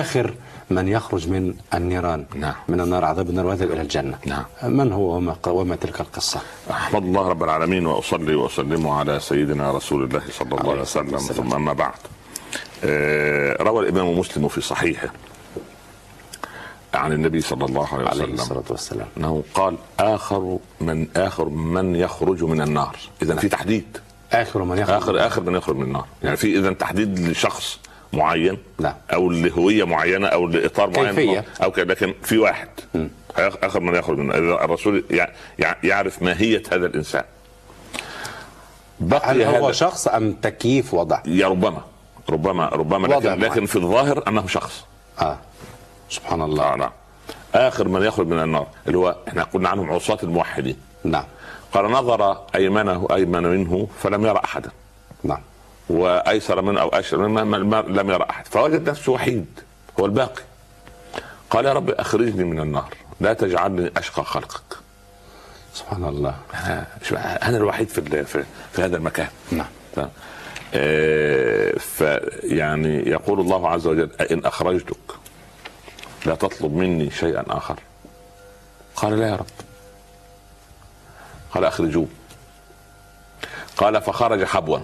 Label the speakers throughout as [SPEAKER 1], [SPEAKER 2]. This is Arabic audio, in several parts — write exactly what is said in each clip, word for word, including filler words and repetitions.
[SPEAKER 1] آخر من يخرج من النيران،
[SPEAKER 2] نعم.
[SPEAKER 1] من النار، عذاب النار، ويذهب إلى الجنة.
[SPEAKER 2] نعم.
[SPEAKER 1] من هو وما, وما تلك القصة؟
[SPEAKER 2] أحمد الله رب العالمين وأصلي وأسلم على سيدنا رسول الله صلى الله عليه وسلم، ثم أما بعد. آه روى الإمام مسلم في صحيحه عن النبي صلى الله عليه وسلم عليه
[SPEAKER 1] الصلاة والسلام
[SPEAKER 2] أنه قال آخر من آخر من يخرج من النار. إذا في تحديد،
[SPEAKER 1] آخر من يخرج
[SPEAKER 2] آخر آخر من يخرج من النار، يعني في إذا تحديد لشخص معين،
[SPEAKER 1] لا.
[SPEAKER 2] أو لهوية معينة أو لإطار معين أو كده، لكن في واحد م. آخر من يخرج من النار. الرسول يعرف ماهية هذا الإنسان.
[SPEAKER 1] هل هو شخص أم تكييف وضع؟
[SPEAKER 2] يا ربما ربما ربما لكن, لكن في الظاهر أنه شخص.
[SPEAKER 1] آه سبحان الله.
[SPEAKER 2] آه نعم. آخر من يخرج من النار اللي هو احنا قلنا عنهم عصاة الموحدين.
[SPEAKER 1] نعم.
[SPEAKER 2] قال نظر أيمنه أيمن منه فلم يرى أحدا.
[SPEAKER 1] نعم.
[SPEAKER 2] وأيسر منه أو أيسر منه لم يرى أحد، فوجد نفسه وحيد هو الباقي. قال يا رب أخرجني من النار، لا تجعلني أشقى خلقك.
[SPEAKER 1] سبحان الله.
[SPEAKER 2] أنا الوحيد في في, في هذا المكان.
[SPEAKER 1] نعم.
[SPEAKER 2] آه فيعني يقول الله عز وجل إن أخرجتك لا تطلب مني شيئا آخر. قال لا يا رب. قال أخرجوه. قال فخرج حبوا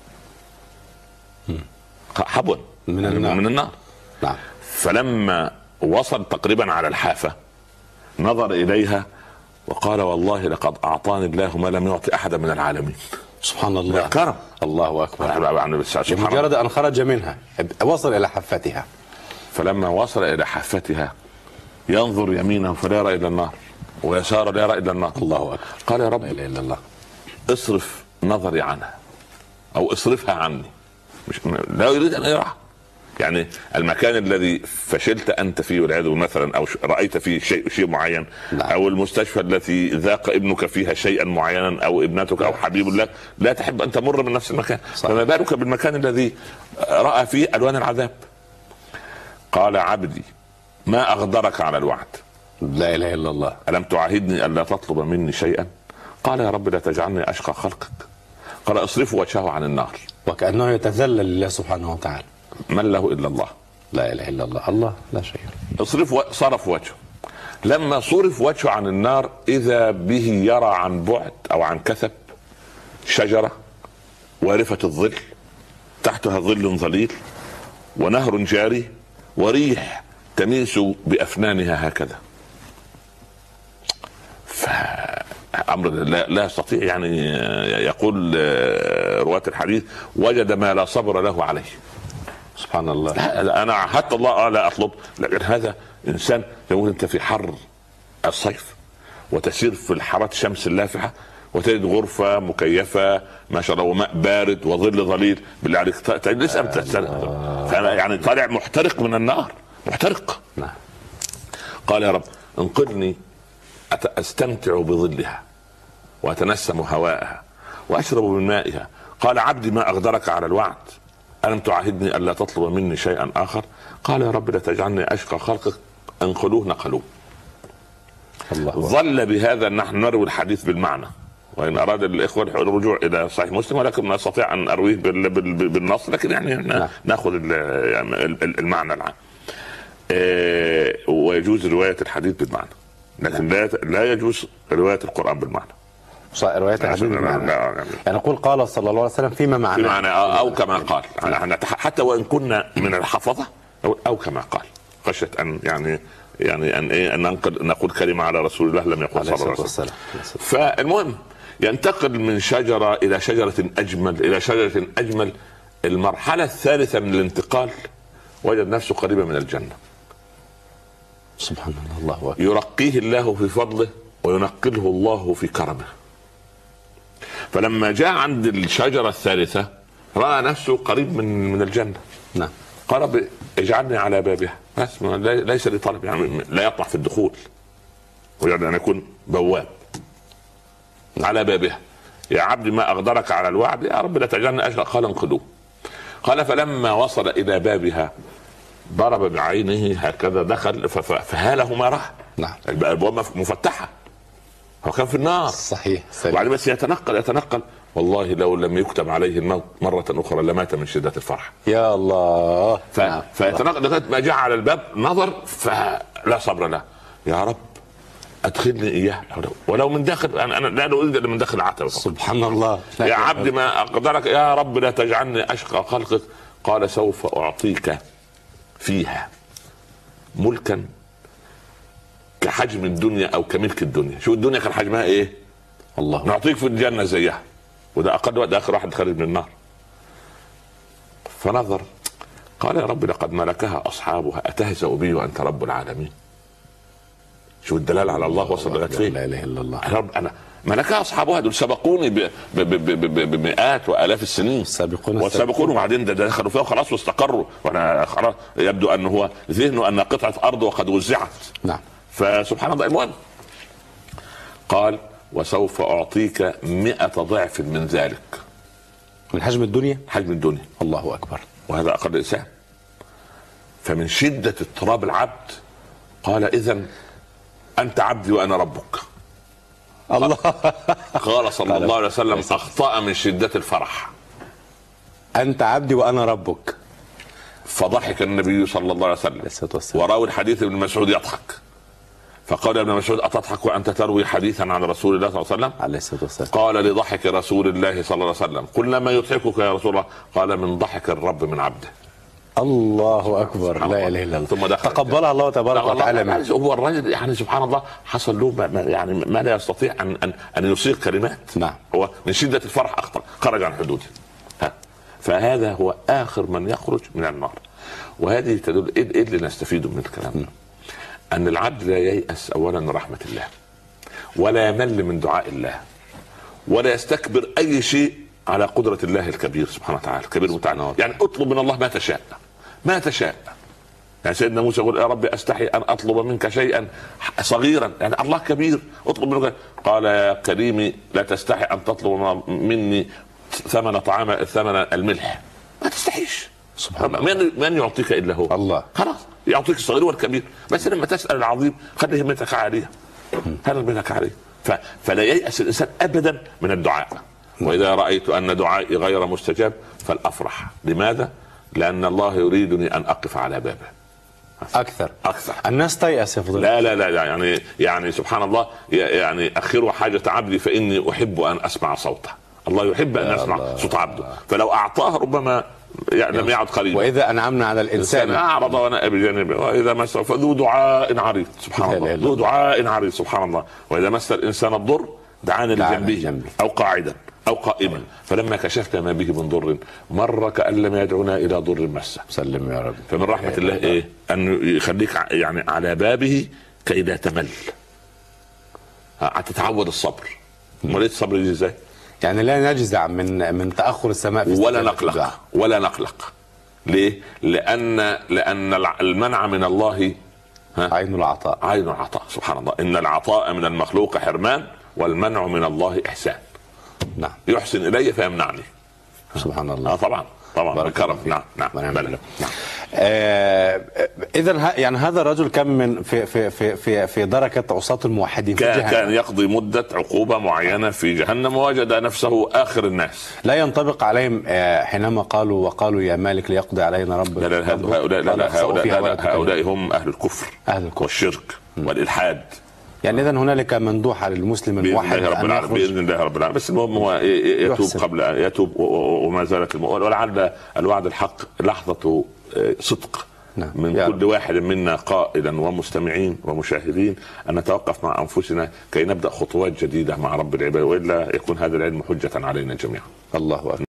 [SPEAKER 2] حبوا
[SPEAKER 1] من النار,
[SPEAKER 2] من النار.
[SPEAKER 1] نعم.
[SPEAKER 2] فلما وصل تقريبا على الحافة نظر إليها وقال والله لقد أعطاني الله ما لم يعطي أحدا من العالمين.
[SPEAKER 1] سبحان الله.
[SPEAKER 2] كرم.
[SPEAKER 1] الله أكبر.
[SPEAKER 2] بمجرد
[SPEAKER 1] أن خرج منها وصل إلى حافتها.
[SPEAKER 2] فلما وصل إلى حافتها ينظر يمينه فلا يرى إلا النار ويساره لا يرى إلا النار.
[SPEAKER 1] الله أكبر.
[SPEAKER 2] قال يا رب
[SPEAKER 1] لا إله إلا الله،
[SPEAKER 2] اصرف نظري عنها أو اصرفها عني. مش لا يريد أن يراها. يعني المكان الذي فشلت أنت فيه والعياذ مثلا، أو رأيت فيه شيء شيء معين،
[SPEAKER 1] لا.
[SPEAKER 2] أو المستشفى التي ذاق ابنك فيها شيئا معينا أو ابنتك أو حبيب لك، لا تحب أن تمر من نفس المكان. فما بالك بالمكان الذي رأى فيه ألوان العذاب. قال عبدي ما أغدرك على الوعد.
[SPEAKER 1] لا إله إلا الله.
[SPEAKER 2] ألم تعاهدني ألا تطلب مني شيئا؟ قال يا رب لا تجعلني أشقى خلقك. قال اصرف وجهه عن النار.
[SPEAKER 1] وكأنه يتذلل لله سبحانه وتعالى.
[SPEAKER 2] من له إلا الله.
[SPEAKER 1] لا إله إلا الله. الله لا شيء.
[SPEAKER 2] اصرف و... صرف وجهه. لما صرف وجهه عن النار إذا به يرى عن بعد أو عن كثب شجرة وارفة الظل تحتها ظل ظليل ونهر جاري وريح تميس بأفنانها هكذا. فأمر لا, لا يستطيع، يعني يقول رواة الحديث وجد ما لا صبر له عليه.
[SPEAKER 1] سبحان الله.
[SPEAKER 2] لا أنا حتى الله لا أطلب، لكن هذا إنسان يقول أنت في حر الصيف وتسير في الحارات الشمس اللافحة وتجد غرفة مكيفة ما شاء الله وماء بارد وظل ظليل، بالله عليك تجلس أم تستنى؟ فأنا يعني طالع محترق من النار، محترق.
[SPEAKER 1] نعم.
[SPEAKER 2] قال يا رب انقذني أستمتع بظلها وأتنسم هواءها وأشرب من مائها. قال عبدي ما أغدرك على الوعد. ألم تعاهدني ألا تطلب مني شيئا آخر؟ قال يا رب لا تجعلني أشقى خلقك. انقلوه نقلوه. الله. ظل بهذا نحن نروي الحديث بالمعنى، وإن أراد الإخوة الرجوع إلى صحيح مسلم، ولكن نستطيع أن أرويه بالنص، لكن يعني نأخذ المعنى العام. ويجوز رواية الحديث بالمعنى، لكن لا لا يجوز رواية القرآن بالمعنى.
[SPEAKER 1] رواية الحديث بالمعنى. يعني نقول قال صلى الله عليه وسلم فيما معناه،
[SPEAKER 2] معنى أو كما قال، حتى وإن كنا من الحفظة أو كما قال، خشية أن يعني يعني أن إيه أن ننقل نقول كلمة على رسول الله لم يقل صلى الله عليه وسلم. فالمهم ينتقل من شجرة إلى شجرة أجمل إلى شجرة أجمل. المرحلة الثالثة من الانتقال وجد نفسه قريبا من الجنة.
[SPEAKER 1] سبحان الله. الله أكبر.
[SPEAKER 2] يرقيه الله في فضله وينقله الله في كرمه. فلما جاء عند الشجرة الثالثة رأى نفسه قريب من من الجنة.
[SPEAKER 1] نعم.
[SPEAKER 2] قال اجعلني على بابها، بس ليس لي طلب، يعني لا يطمع في الدخول ويريد أن يكون بواب على بابها. يا عبدي ما أغدرك على الوعد، يا رب لا تجعلني أشقى. قال انقذوه. قال فلما وصل إلى بابها ضرب بعينه هكذا، دخل فهاله ما رأى.
[SPEAKER 1] نعم.
[SPEAKER 2] الابواب مفتحه، هو كان في النار.
[SPEAKER 1] صحيح.
[SPEAKER 2] وبعدين بس يتنقل يتنقل والله لو لم يكتب عليه الموت مرة أخرى لمات من شدة الفرح.
[SPEAKER 1] يا الله.
[SPEAKER 2] ف... فيتنقل لغاية ما جاء على الباب نظر فلا صبر له. يا رب أدخلني إياه ولو من داخل، أنا لا أريد إلا من داخل العتبة.
[SPEAKER 1] سبحان الله.
[SPEAKER 2] يا عبد ما أقدرك يا رب لا تجعلني أشقى خلقك. قال سوف أعطيك فيها ملكا كحجم الدنيا أو كملك الدنيا. شو الدنيا كان حجمها إيه؟
[SPEAKER 1] الله.
[SPEAKER 2] نعطيك في الجنة زيها، وده أقل وقت آخر واحد خارج من النار. فنظر قال يا رب لقد ملكها أصحابها أتهزأ بي وأنت رب العالمين. شو الدلالة على الله وصل لغاية فين؟
[SPEAKER 1] لا إله إلا الله.
[SPEAKER 2] يا رب أنا ملكها أصحابها دول سبقوني بمئات وآلاف السنين.
[SPEAKER 1] السابقون
[SPEAKER 2] والسابقون وبعدين ده دخلوا فيها وخلاص واستقروا، وأنا خلاص يبدو أنه هو ذهنه أن قطعة أرض وقد وزعت.
[SPEAKER 1] نعم.
[SPEAKER 2] فسبحان الله. المهم قال وسوف أعطيك مئة ضعف من ذلك.
[SPEAKER 1] من حجم الدنيا؟
[SPEAKER 2] حجم الدنيا.
[SPEAKER 1] الله أكبر.
[SPEAKER 2] وهذا أقل الإنسان. فمن شدة اضطراب العبد قال إذن أنت عبدي وأنا ربك.
[SPEAKER 1] الله.
[SPEAKER 2] قال صلى الله عليه وسلم أخطأ من شدة الفرح.
[SPEAKER 1] أنت عبدي وأنا ربك.
[SPEAKER 2] فضحك النبي صلى الله عليه وسلم وراوي الحديث ابن مسعود يضحك. فقال ابن مسعود أتضحك وأنت تروي حديثا عن رسول الله صلى الله عليه وسلم؟
[SPEAKER 1] عليه الصلاة والسلام.
[SPEAKER 2] قال لضحك رسول الله صلى الله عليه وسلم. قلنا ما يضحكك يا رسول الله؟ قال من ضحك الرب من عبده.
[SPEAKER 1] الله اكبر. لا اله الا الله.
[SPEAKER 2] ثم دخل
[SPEAKER 1] تقبلها الله تبارك وتعالى منه.
[SPEAKER 2] هو الرجل يعني سبحان الله حصل له ما يعني ما لا يستطيع ان ان ان يصيغ كلمات.
[SPEAKER 1] نعم.
[SPEAKER 2] هو من شده الفرح اخطا خرج عن حدوده. فهذا هو اخر من يخرج من النار. وهذه تدل ايه اللي نستفيده من الكلام ده؟ ان العبد لا ييأس اولا من رحمه الله، ولا يمل من دعاء الله، ولا يستكبر اي شيء على قدره الله الكبير سبحانه وتعالى. الكبير متعال. يعني اطلب من الله ما تشاء ما تشاء. يعني سيدنا موسى يقول يا رب استحي ان اطلب منك شيئا صغيرا، يعني الله كبير اطلب منك. قال يا كريمي لا تستحي ان تطلب مني ثمن طعام ثمن الملح. ما تستحيش. سبحان الله. من من يعطيك الا هو الله. خلاص يعطيك الصغير والكبير، بس لما تسال العظيم خلي همتك عاليه. خلي همتك عاليه. فلا ييأس الانسان ابدا من الدعاء. واذا رايت ان دعائي غير مستجاب فالافرح. لماذا؟ لأن الله يريدني أن أقف على بابه
[SPEAKER 1] أكثر
[SPEAKER 2] أكثر.
[SPEAKER 1] الناس تيأس يا فضيلة.
[SPEAKER 2] لا لا لا يعني يعني سبحان الله. يعني أخروا حاجة عبدي فإني أحب أن أسمع صوته. الله يحب أن يسمع صوت عبده، فلو أعطاه ربما يعني لم يعد قريبا.
[SPEAKER 1] وإذا أنعمنا على الإنسان
[SPEAKER 2] أعرض ونأى بجانبه وإذا مس فذو دعاء عريض. سبحان الله. ذو دعاء عريض سبحان الله. وإذا مس الإنسان الضر دعانا لجنبه أو قاعدا أو قائما فلما كشفت ما به من ضر مر كأن لم يدعونا إلى ضر مسه.
[SPEAKER 1] سلم يا رب.
[SPEAKER 2] فمن رحمة الله إيه؟ أن يخليك يعني على بابه كي لا تمل. هتتعود الصبر. مريت الصبر دي إزاي؟
[SPEAKER 1] يعني لا نجزع من من تأخر السماء في
[SPEAKER 2] ولا نقلق ولا نقلق. ليه؟ لأن لأن المنع من الله
[SPEAKER 1] عين العطاء.
[SPEAKER 2] عين العطاء سبحان الله. إن العطاء من المخلوق حرمان والمنع من الله إحسان.
[SPEAKER 1] نعم.
[SPEAKER 2] يحسن إلي فيمنعني.
[SPEAKER 1] سبحان الله.
[SPEAKER 2] آه طبعا طبعا بالكرم. نعم نعم
[SPEAKER 1] نعم. آه اذا يعني هذا الرجل كان من في في في في في دركه عصاة الموحدين في
[SPEAKER 2] كان,
[SPEAKER 1] جهنم.
[SPEAKER 2] كان يقضي مده عقوبه معينه في جهنم ووجد نفسه اخر الناس.
[SPEAKER 1] لا ينطبق عليهم آه حينما قالوا وقالوا يا مالك ليقضي علينا ربك.
[SPEAKER 2] لا لا هؤلاء لا لا هؤلاء هؤلاء هم اهل الكفر
[SPEAKER 1] اهل الكفر
[SPEAKER 2] والشرك والالحاد.
[SPEAKER 1] يعني اذا هنالك مندوح على المسلم الموحد
[SPEAKER 2] باذن الله رب العالمين. باذن الله رب العالمين. بس المهم هو يتوب يحسن. قبل ان يتوب وما زالت ولعل الوعد الحق لحظه صدق. نعم. من كل رب. واحد منا قائلا ومستمعين ومشاهدين ان نتوقف مع انفسنا كي نبدا خطوات جديده مع رب العباد، والا يكون هذا العلم حجه علينا جميعا.
[SPEAKER 1] الله أكبر.